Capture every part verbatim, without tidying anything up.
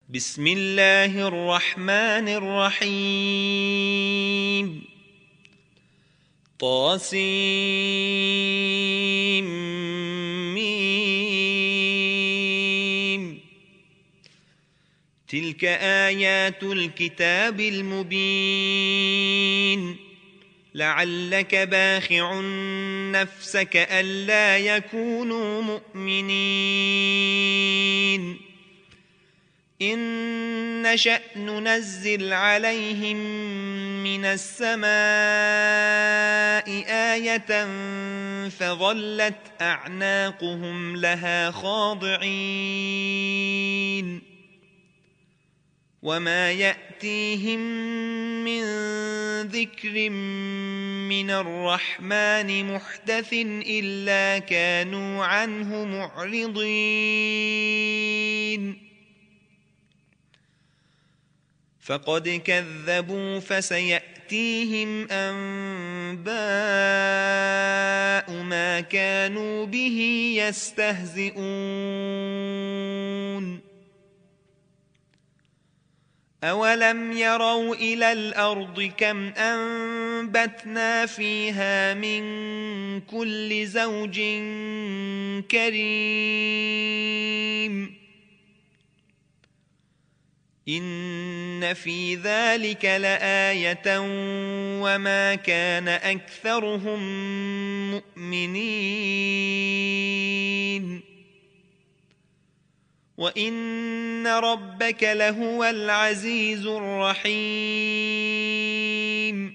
بسم الله الرحمن الرحيم طاسيم تلك آيات الكتاب المبين لعلك باخع نفسك ألا يكونوا مؤمنين إن نشأ ننزل عليهم من السماء آية فظلت أعناقهم لها خاضعين وما يأتيهم من ذكر من الرحمن محدث إلا كانوا عنه معرضين فقد كذبوا فسيأتيهم أنباء ما كانوا به يستهزئون أولم يروا إلى الأرض كم أنبتنا فيها من كل زوج كريم إن في ذلك لآية وما كان أكثرهم مؤمنين وإن ربك لهو العزيز الرحيم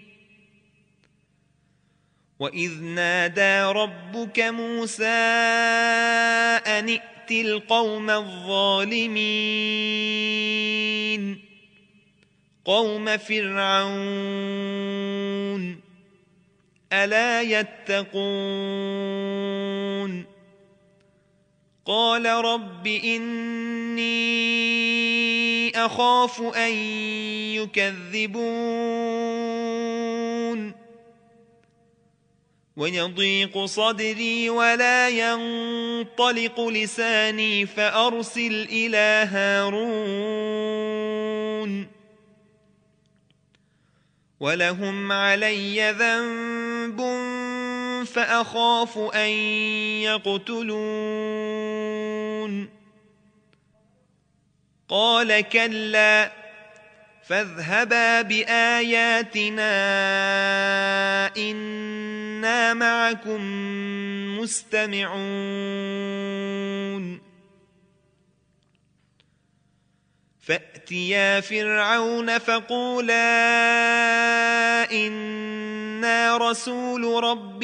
وإذ نادى ربك موسى أن ائت القوم الظالمين قوم فرعون ألا يتقون قال رب إني أخاف أن يكذبون ويضيق صدري ولا ينطلق لساني فأرسل إلى هارون ولهم علي ذنب فأخاف أن يقتلون قال كلا فاذهبا بآياتنا إنا معكم مستمعون فأتيا فرعون فقولا إنا رسول رب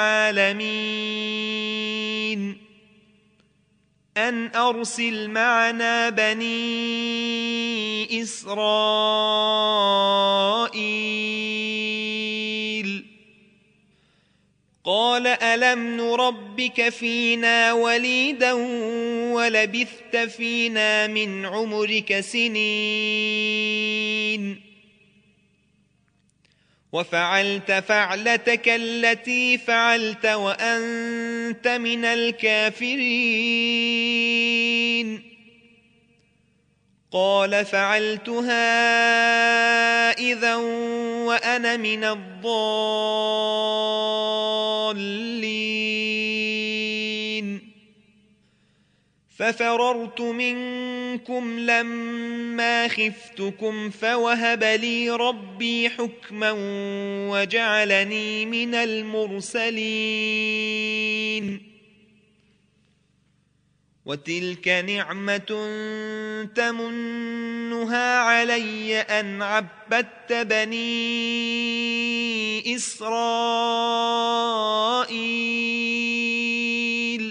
العالمين أن أرسل معنا بني إسرائيل قال ألم نربك فينا وليدا ولبثت فينا من عمرك سنين وفعلت فعلتك التي فعلت وأنت من الكافرين قال فعلتها إذا وأنا من الضالين ففررت منكم لما خفتكم فوهب لي ربي حكما وجعلني من المرسلين وتلك نعمة تمنها علي أن عبدت بني إسرائيل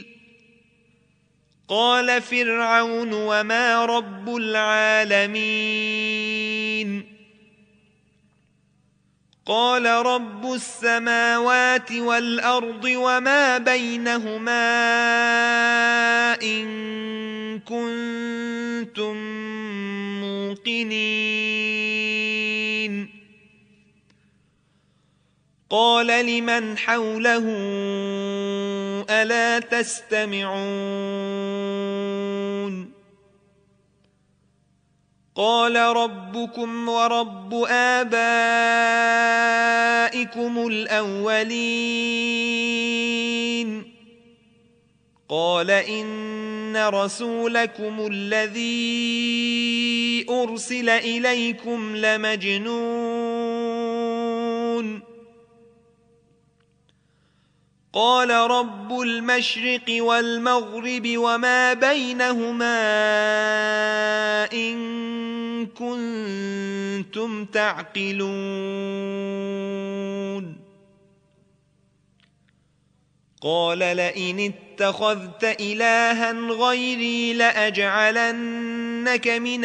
قال فرعون وما رب العالمين قال رب السماوات والأرض وما بينهما إن كنتم موقنين قال لمن حوله ألا تستمعون قال ربكم ورب آبائكم الأولين قال إن رسولكم الذي أرسل إليكم لمجنون قال رب المشرق والمغرب وما بينهما إن كنتم تعقلون قال لئن اتخذت إلها غيري لأجعلنك من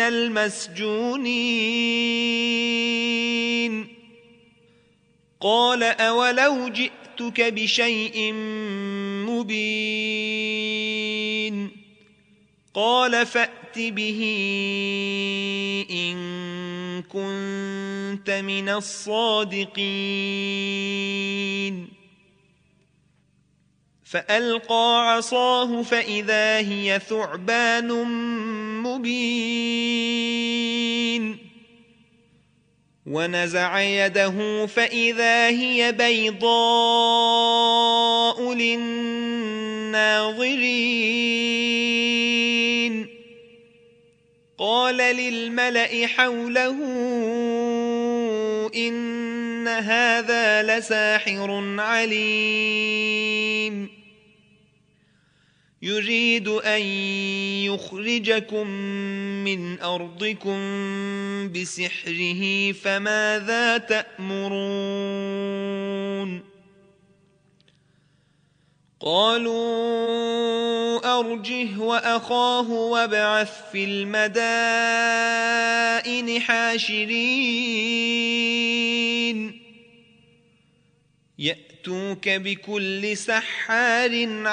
المسجونين قال أولو جئتك بشيء مبين قال فأت به إن كنت من الصادقين فألقى عصاه فإذا هي ثعبان مبين ونزع يده فإذا هي بيضاء للناظرين قال للملأ حوله إن هذا لساحر عليم يريد أن يخرجكم من أرضكم بسحره فماذا تأمرون قالوا أرجه وأخاه وابعث في المدائن حاشرين يأتوك بكل سحار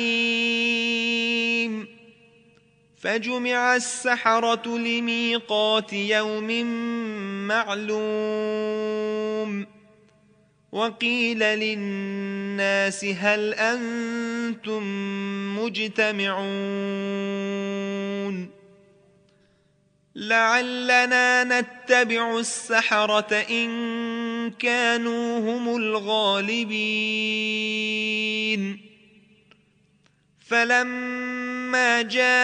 عليم فجمع السحرة لميقات يوم معلوم وقيل للناس هل أنتم مجتمعون لعلنا نتبع السحرة إن كانوا هم الغالبين فلما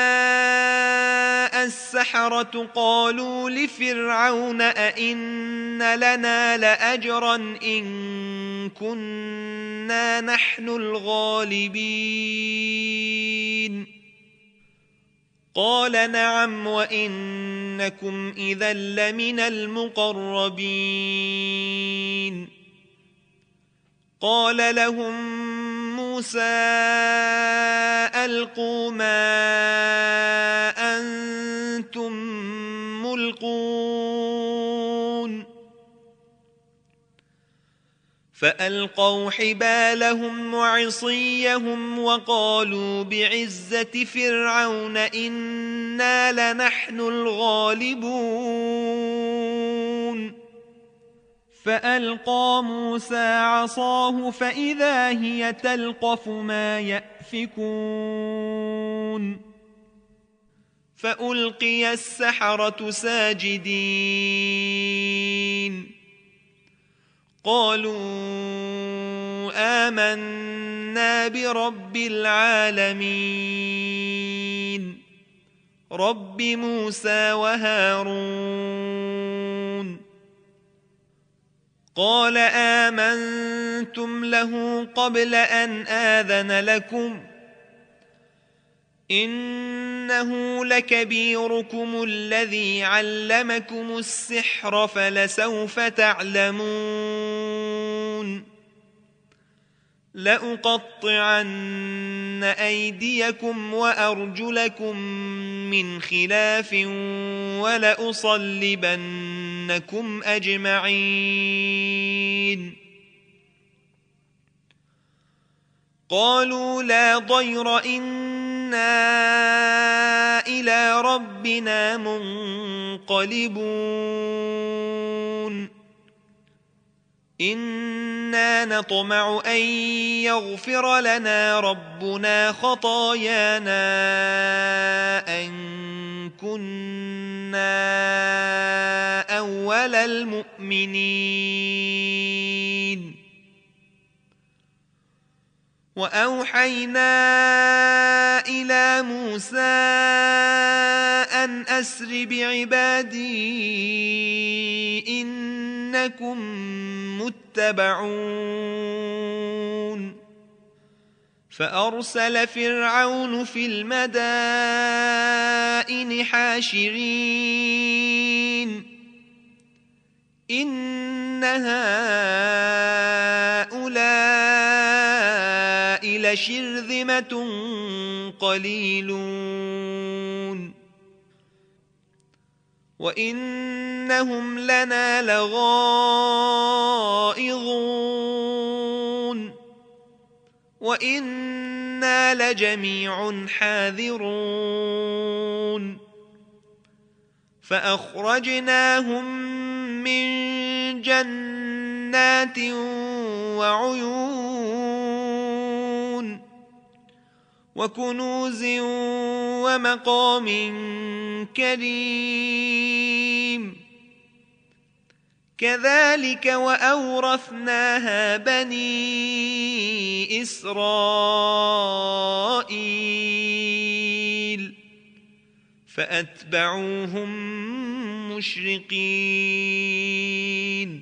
جاء السحرة قالوا لفرعون أئن لنا لأجرا إن كنا نحن الغالبين قال نعم وإنكم إذا لمن المقربين قال لهم موسى ألقوا ما أنتم ملقون فألقوا حبالهم وعصيهم وقالوا بعزة فرعون إنا لنحن الغالبون فألقى موسى عصاه فإذا هي تلقف ما يأفكون فألقي السحرة ساجدين قالوا آمنا برب العالمين رب موسى وهارون قال آمنتم له قبل أن آذن لكم إنه لكبيركم الذي علمكم السحر فلسوف تعلمون لأقطعن أيديكم وأرجلكم من خلاف ولأصلبنكم أجمعين قالوا لا ضير إنا إلى ربنا منقلبون إنا نطمع أن يغفر لنا ربنا خطايانا أن كنا على المؤمنين. وأوحينا إلى موسى أن أسر بعبادي إنكم متبعون. فأرسل فرعون في المدائن حاشرين إن هؤلاء لشرذمة قليلون وإنهم لنا لغائظون وإنا لجميع حاذرون. فأخرجناهم من جنات وعيون وكنوز ومقام كريم. كذلك وأورثناها بني إسرائيل فأتبعوهم مشرقين.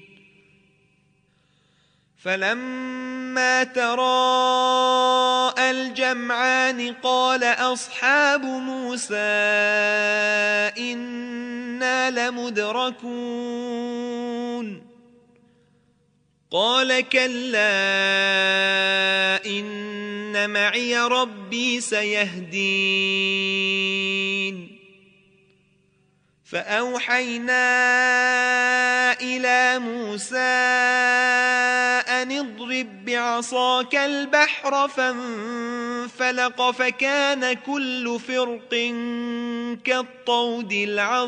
فلما تراءى الجمعان قال أصحاب موسى إنا لمدركون. قال كلا إن معي ربي سيهدين. فأوحينا إلى موسى أن اضرب بعصاك البحر فانفلق فكان كل فرق كالطود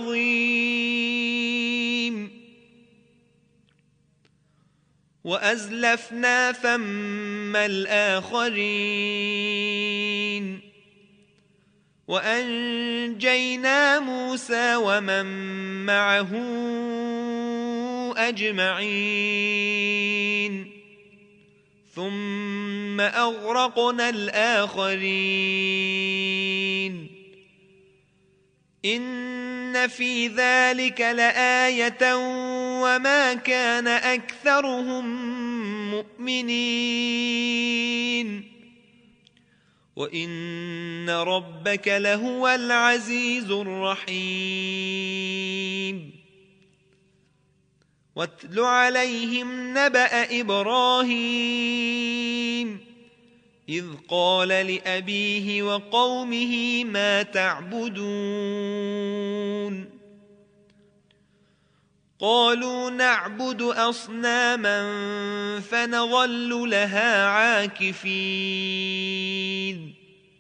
العظيم. وأزلفنا ثم الآخرين وأنجينا موسى ومن معه أجمعين ثم أغرقنا الآخرين. إن في ذلك لآية وما كان أكثرهم مؤمنين وإن ربك لهو العزيز الرحيم. واتل عليهم نبأ إبراهيم إذ قال لأبيه وقومه ما تعبدون. قالوا نعبد أصناما فنظل لها عاكفين.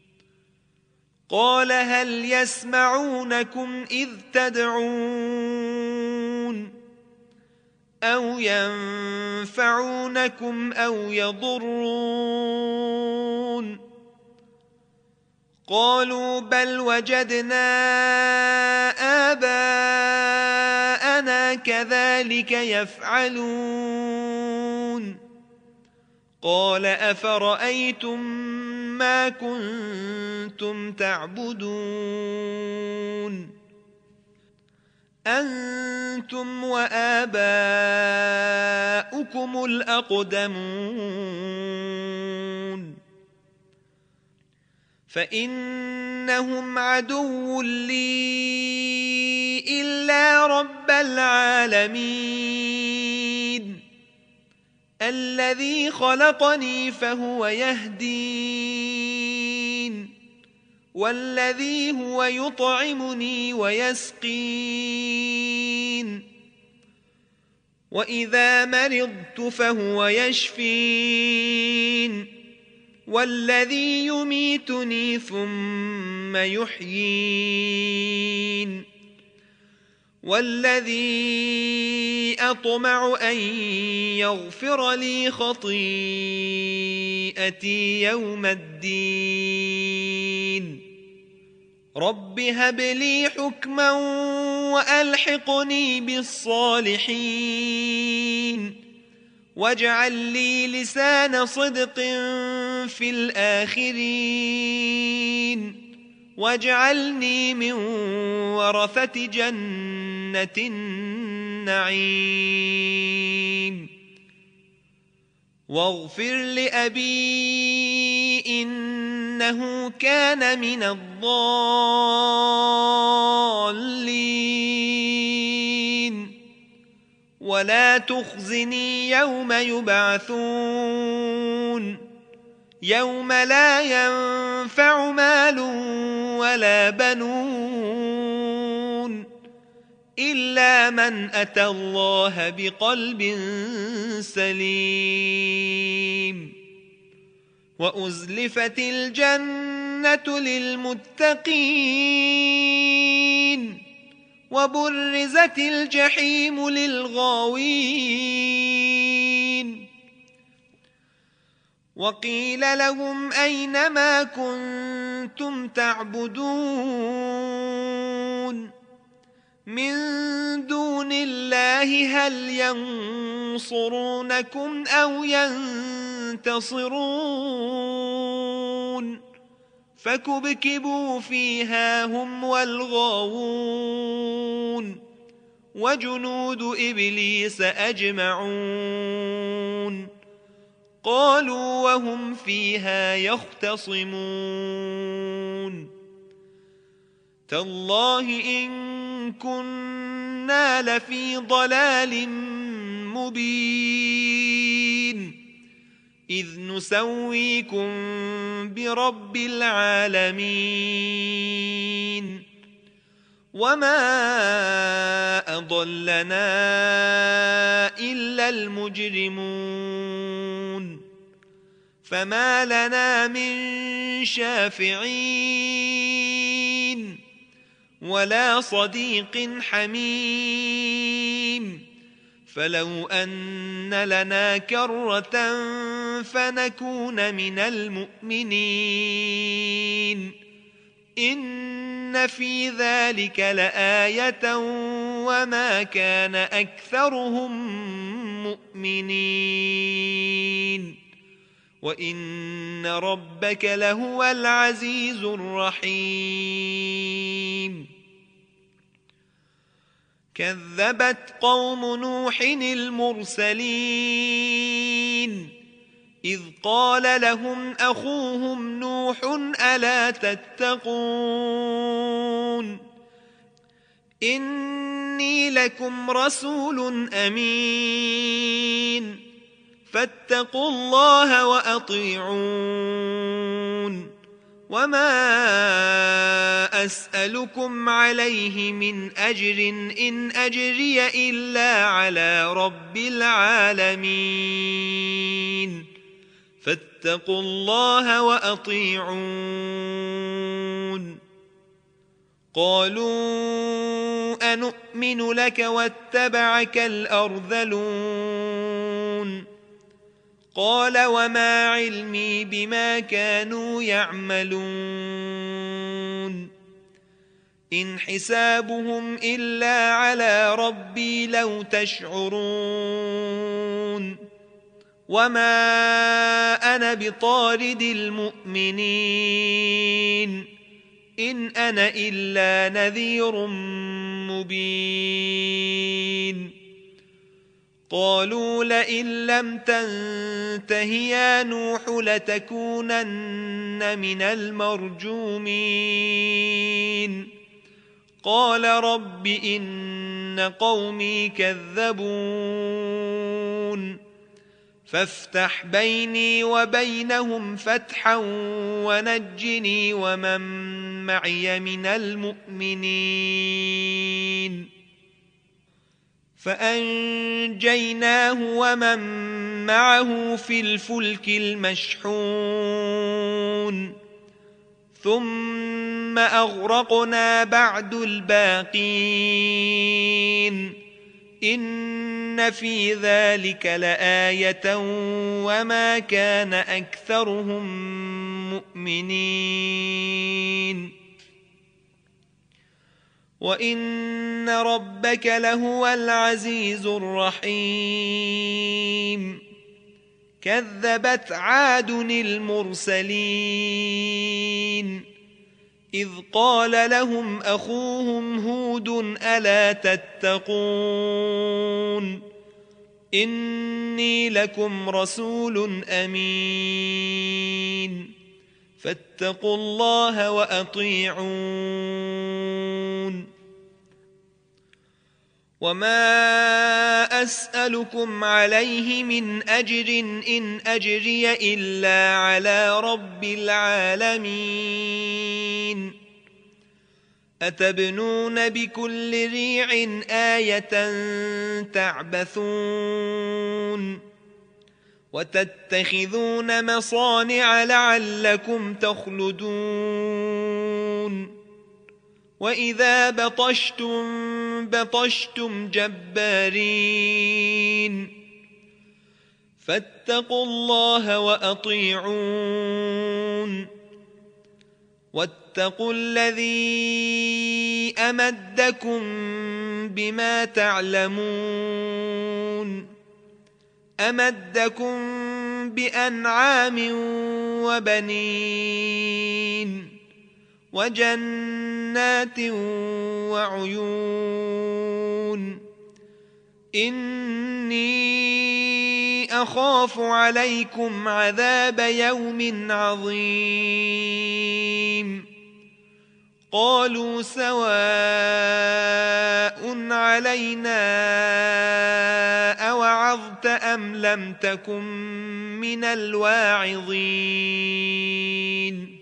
قال هل يسمعونكم إذ تدعون أو ينفعونكم أو يضرون. قالوا بل وجدنا آباءنا كذلك يفعلون. قال أفرأيتم ما كنتم تعبدون أنتم وآباؤكم الأقدمون فإنهم عدو لي إلا رب العالمين الذي خلقني فهو يهدين والذي هو يطعمني ويسقين وإذا مرضت فهو يشفين والذي يميتني ثم يحيين والذي أطمع أن يغفر لي خطيئتي يوم الدين. رب هب لي حكما وألحقني بالصالحين واجعل لي لسان صدق في الآخرين واجعلني من ورثة جنة النعيم واغفر لأبي إنه كان من الضالين ولا تخزني يوم يبعثون يوم لا ينفع مال ولا بنون إلا من أتى الله بقلب سليم وأزلفت الجنة للمتقين وبرزت الجحيم للغاوين وقيل لهم أين ما كنتم تعبدون من دون الله هل ينصرونكم أو ينتصرون فكبكبوا فيها هم والغاوون وجنود إبليس أجمعون قالوا وهم فيها يختصمون تالله إن كنا لفي ضلال مبين إذ نسويكم برب العالمين وما أضلنا إلا المجرمون فما لنا من شافعين ولا صديق حميم فلو أن لنا كرة فنكون من المؤمنين إن في ذلك لآية وما كان أكثرهم مؤمنين وإن ربك لهو العزيز الرحيم كذبت قوم نوح المرسلين إذ قال لهم أخوهم نوح ألا تتقون إني لكم رسول أمين فاتقوا الله وأطيعون وما أسألكم عليه من أجر إن أجري إلا على رب العالمين فاتقوا الله وأطيعون قالوا أنؤمن لك واتبعك الأرذلون قال وما علمي بما كانوا يعملون إن حسابهم إلا على ربي لو تشعرون وما أنا بطارد المؤمنين إن أنا إلا نذير مبين قالوا لئن لم تنته يا نوح لتكونن من المرجومين قال رب إن قومي كذبون فافتح بيني وبينهم فتحا ونجني ومن معي من المؤمنين فأنجيناه ومن معه في الفلك المشحون ثم أغرقنا بعد الباقين إن في ذلك لآية وما كان أكثرهم مؤمنين وإن ربك لهو العزيز الرحيم كذبت عاد المرسلين إذ قال لهم أخوهم هود ألا تتقون إني لكم رسول أمين فاتقوا الله وأطيعون وما أسألكم عليه من أجر إن أجري إلا على رب العالمين أتبنون بكل ريع آية تعبثون وتتخذون مصانع لعلكم تخلدون وإذا بطشتم بطشتم جبارين فاتقوا الله وأطيعون واتقوا الذي أمدكم بما تعلمون أمدكم بأنعام وبنين وجنات وعيون إني أخاف عليكم عذاب يوم عظيم قالوا سواء علينا أوعظت أم لم تكن من الواعظين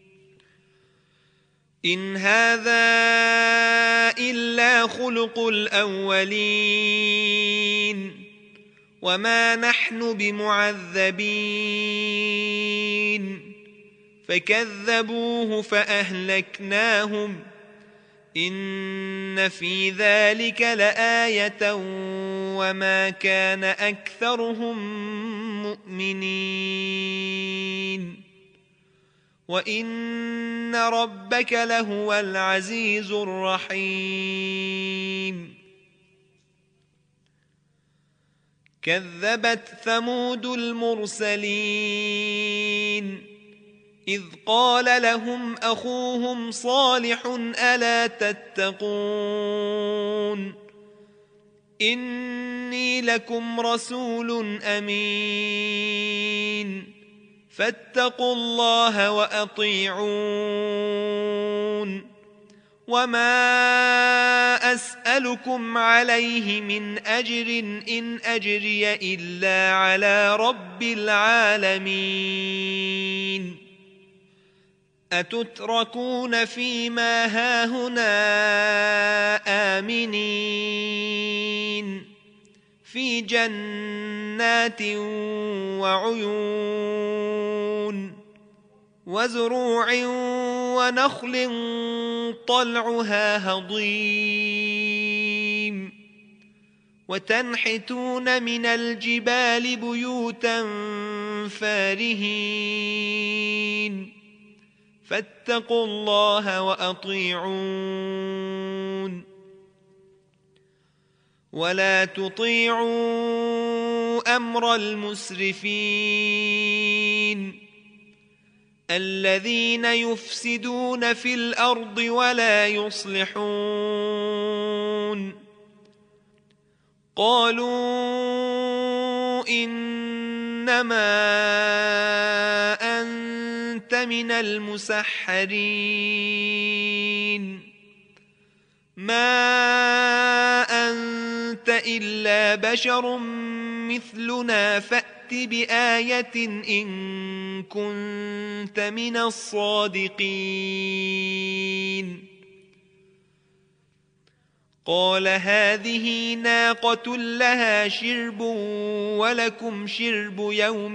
إن هذا إلا خلق الأولين وما نحن بمعذبين فكذبوه فأهلكناهم إن في ذلك لآية وما كان أكثرهم مؤمنين وإن ربك لهو العزيز الرحيم كذبت ثمود المرسلين إذ قال لهم أخوهم صالح ألا تتقون إني لكم رسول أمين فاتقوا الله وأطيعون وما أسألكم عليه من أجر إن أجري إلا على رب العالمين أتتركون فيما هاهنا آمنين في جنات وعيون وزروع ونخل طلعها هضيم وتنحتون من الجبال بيوتا فارهين فاتقوا الله وأطيعون ولا تطيعوا أمر المسرفين الذين يفسدون في الأرض ولا يصلحون قالوا إنما أنت من المسحرين ما أنت إلا بشر مثلنا فأت بآية إن كنت من الصادقين قال هذه ناقة لها شرب ولكم شرب يوم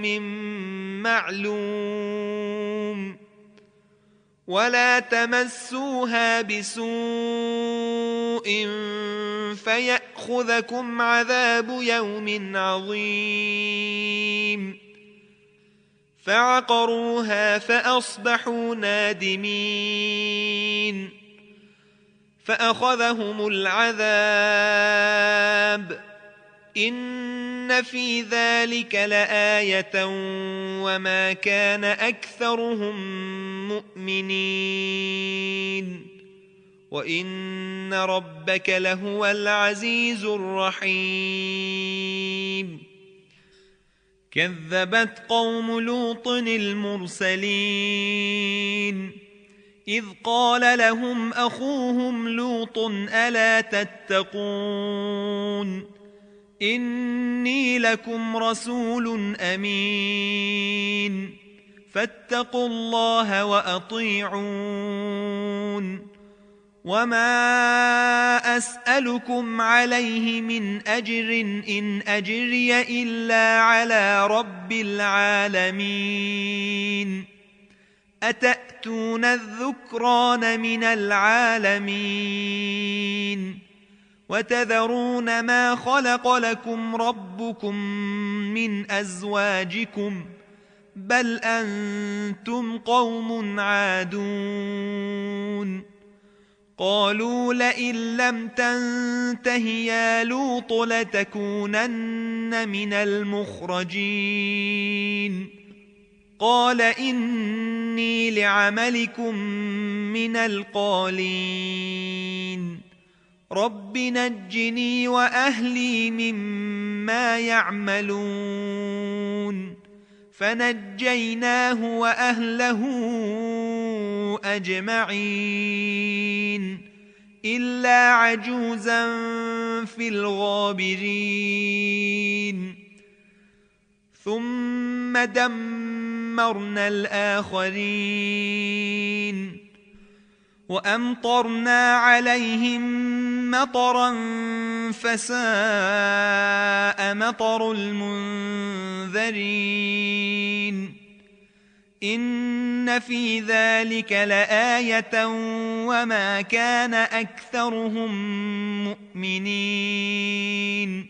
معلوم ولا تمسوها بسوء فيأخذكم عذاب يوم عظيم فعقروها فأصبحوا نادمين فأخذهم العذاب إن في ذلك لآية وما كان أكثرهم مؤمنين وإن ربك لهو العزيز الرحيم كذبت قوم لوط المرسلين إذ قال لهم أخوهم لوط ألا تتقون إني لكم رسول أمين فاتقوا الله وأطيعون وما أسألكم عليه من أجر إن أجري إلا على رب العالمين أتأتون الذكران من العالمين وتذرون ما خلق لكم ربكم من أزواجكم بل أنتم قوم عادون قالوا لئن لم تنته يا لوط لتكونن من المخرجين قال إني لعملكم من القالين رب نجني وأهلي مما يعملون فنجيناه وأهله أجمعين إلا عجوزا في الغابرين ثم دمرنا الآخرين وأمطرنا عليهم مطرا فساء مطر المنذرين إن في ذلك لآية وما كان أكثرهم مؤمنين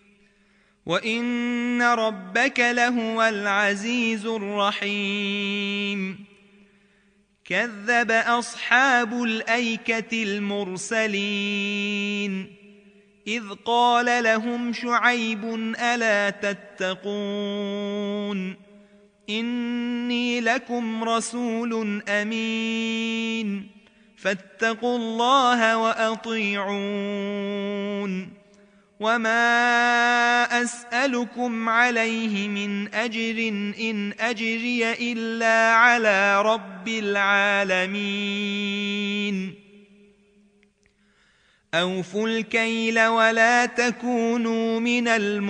وإن ربك لهو العزيز الرحيم كذب أصحاب الأيكة المرسلين إذ قال لهم شعيب ألا تتقون إني لكم رسول أمين فاتقوا الله وأطيعون وما أسألكم عليه من أجر إن أجري إلا على رب العالمين أوفوا الكيل ولا تكونوا من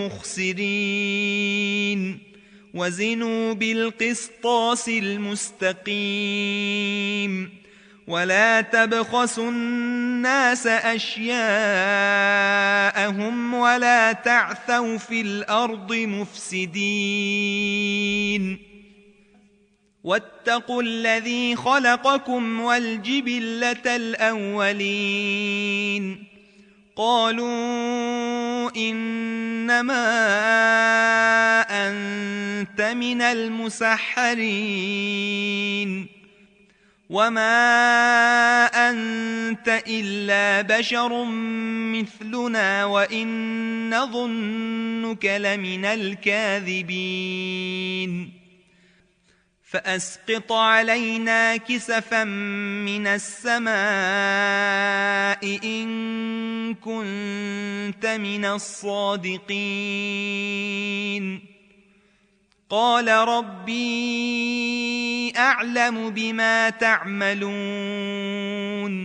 المخسرين وزنوا بالقسطاس المستقيم ولا تبخسوا الناس أشياءهم ولا تعثوا في الأرض مفسدين واتقوا الذي خلقكم والجبلة الأولين قالوا إنما أنت من المسحرين وما أنت إلا بشر مثلنا وإن نظنك لمن الكاذبين فأسقط علينا كسفا من السماء إن كنت من الصادقين قال ربي أعلم بما تعملون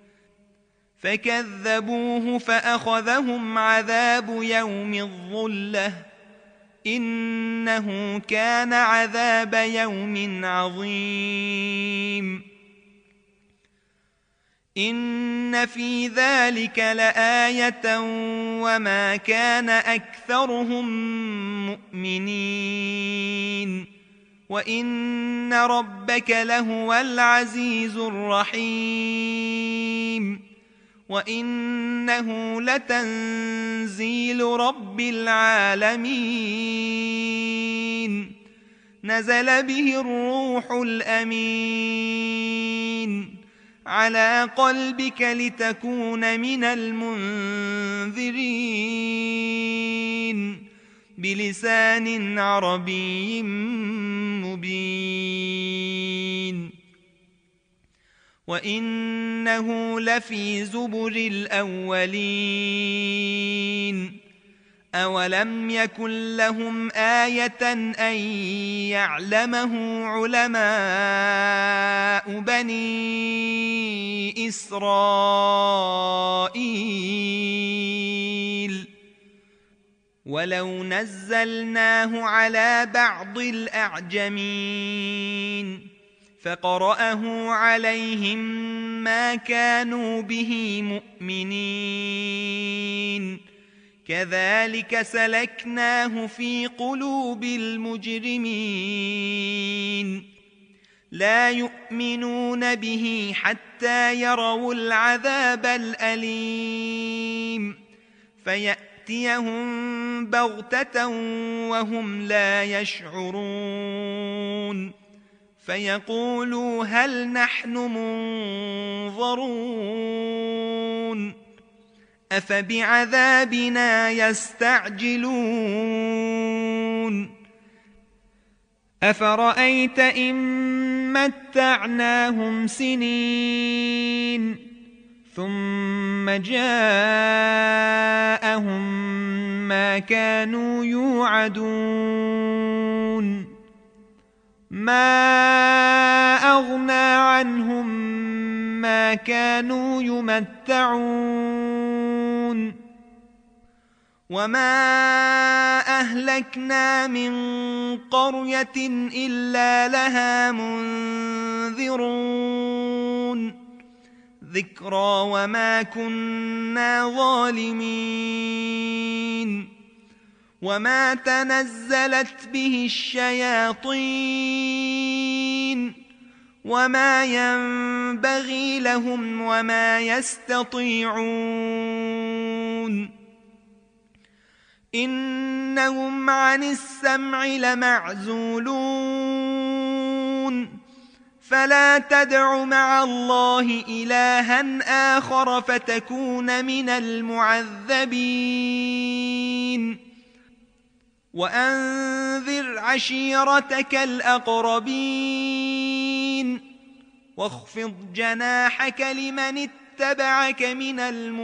فكذبوه فأخذهم عذاب يوم الظلة إنه كان عذاب يوم عظيم إن في ذلك لآية وما كان أكثرهم مؤمنين وإن ربك لهو العزيز الرحيم وإنه لتنزيل رب العالمين نزل به الروح الأمين على قلبك لتكون من المنذرين بلسان عربي مبين وإنه لفي زبر الأولين أولم يكن لهم آية أن يعلمه علماء بني إسرائيل ولو نزلناه على بعض الأعجمين فقرأه عليهم ما كانوا به مؤمنين كذلك سلكناه في قلوب المجرمين لا يؤمنون به حتى يروا العذاب الأليم فيأتيهم بغتة وهم لا يشعرون فيقولوا هل نحن منظرون أفبعذابنا يستعجلون أفرأيت إن متعناهم سنين ثم جاءهم ما كانوا يوعدون ما أغنى عنهم ما كانوا يمتعون وما أهلكنا من قرية إلا لها منذرون ذكرى وما كنا ظالمين وما تنزلت به الشياطين وما ينبغي لهم وما يستطيعون إنهم عن السمع لمعزولون فلا تدع مع الله إلها آخر فتكون من المعذبين وأنذر عشيرتك الأقربين واخفض جناحك لمن اتبعك من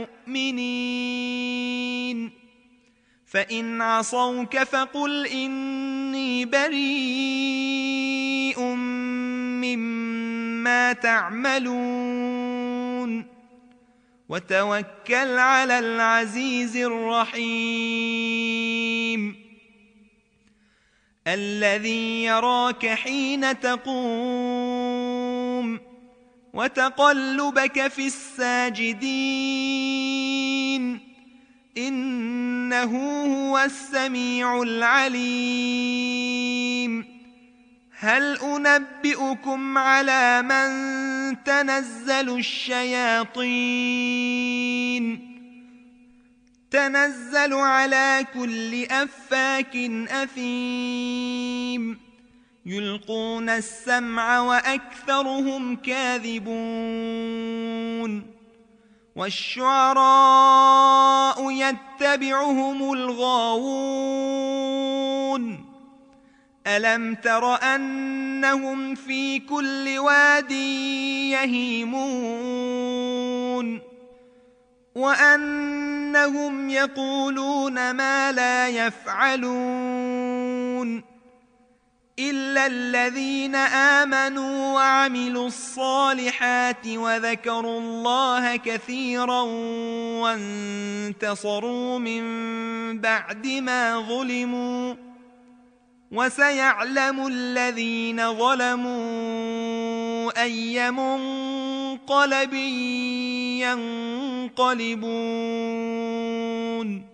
المؤمنين فإن عصوك فقل إني بريء مما تعملون وتوكل على العزيز الرحيم الذي يراك حين تقوم وتقلبك في الساجدين إنه هو السميع العليم هل أنبئكم على من تنزل الشياطين تنزل على كل أفاك أثيم يلقون السمع وأكثرهم كاذبون والشعراء يتبعهم الغاوون ألم تر أنهم في كل واد يهيمون وأنهم يقولون ما لا يفعلون إلا الذين آمنوا وعملوا الصالحات وذكروا الله كثيرا وانتصروا من بعد ما ظلموا وسيعلم الذين ظلموا أي منقلب ينقلبون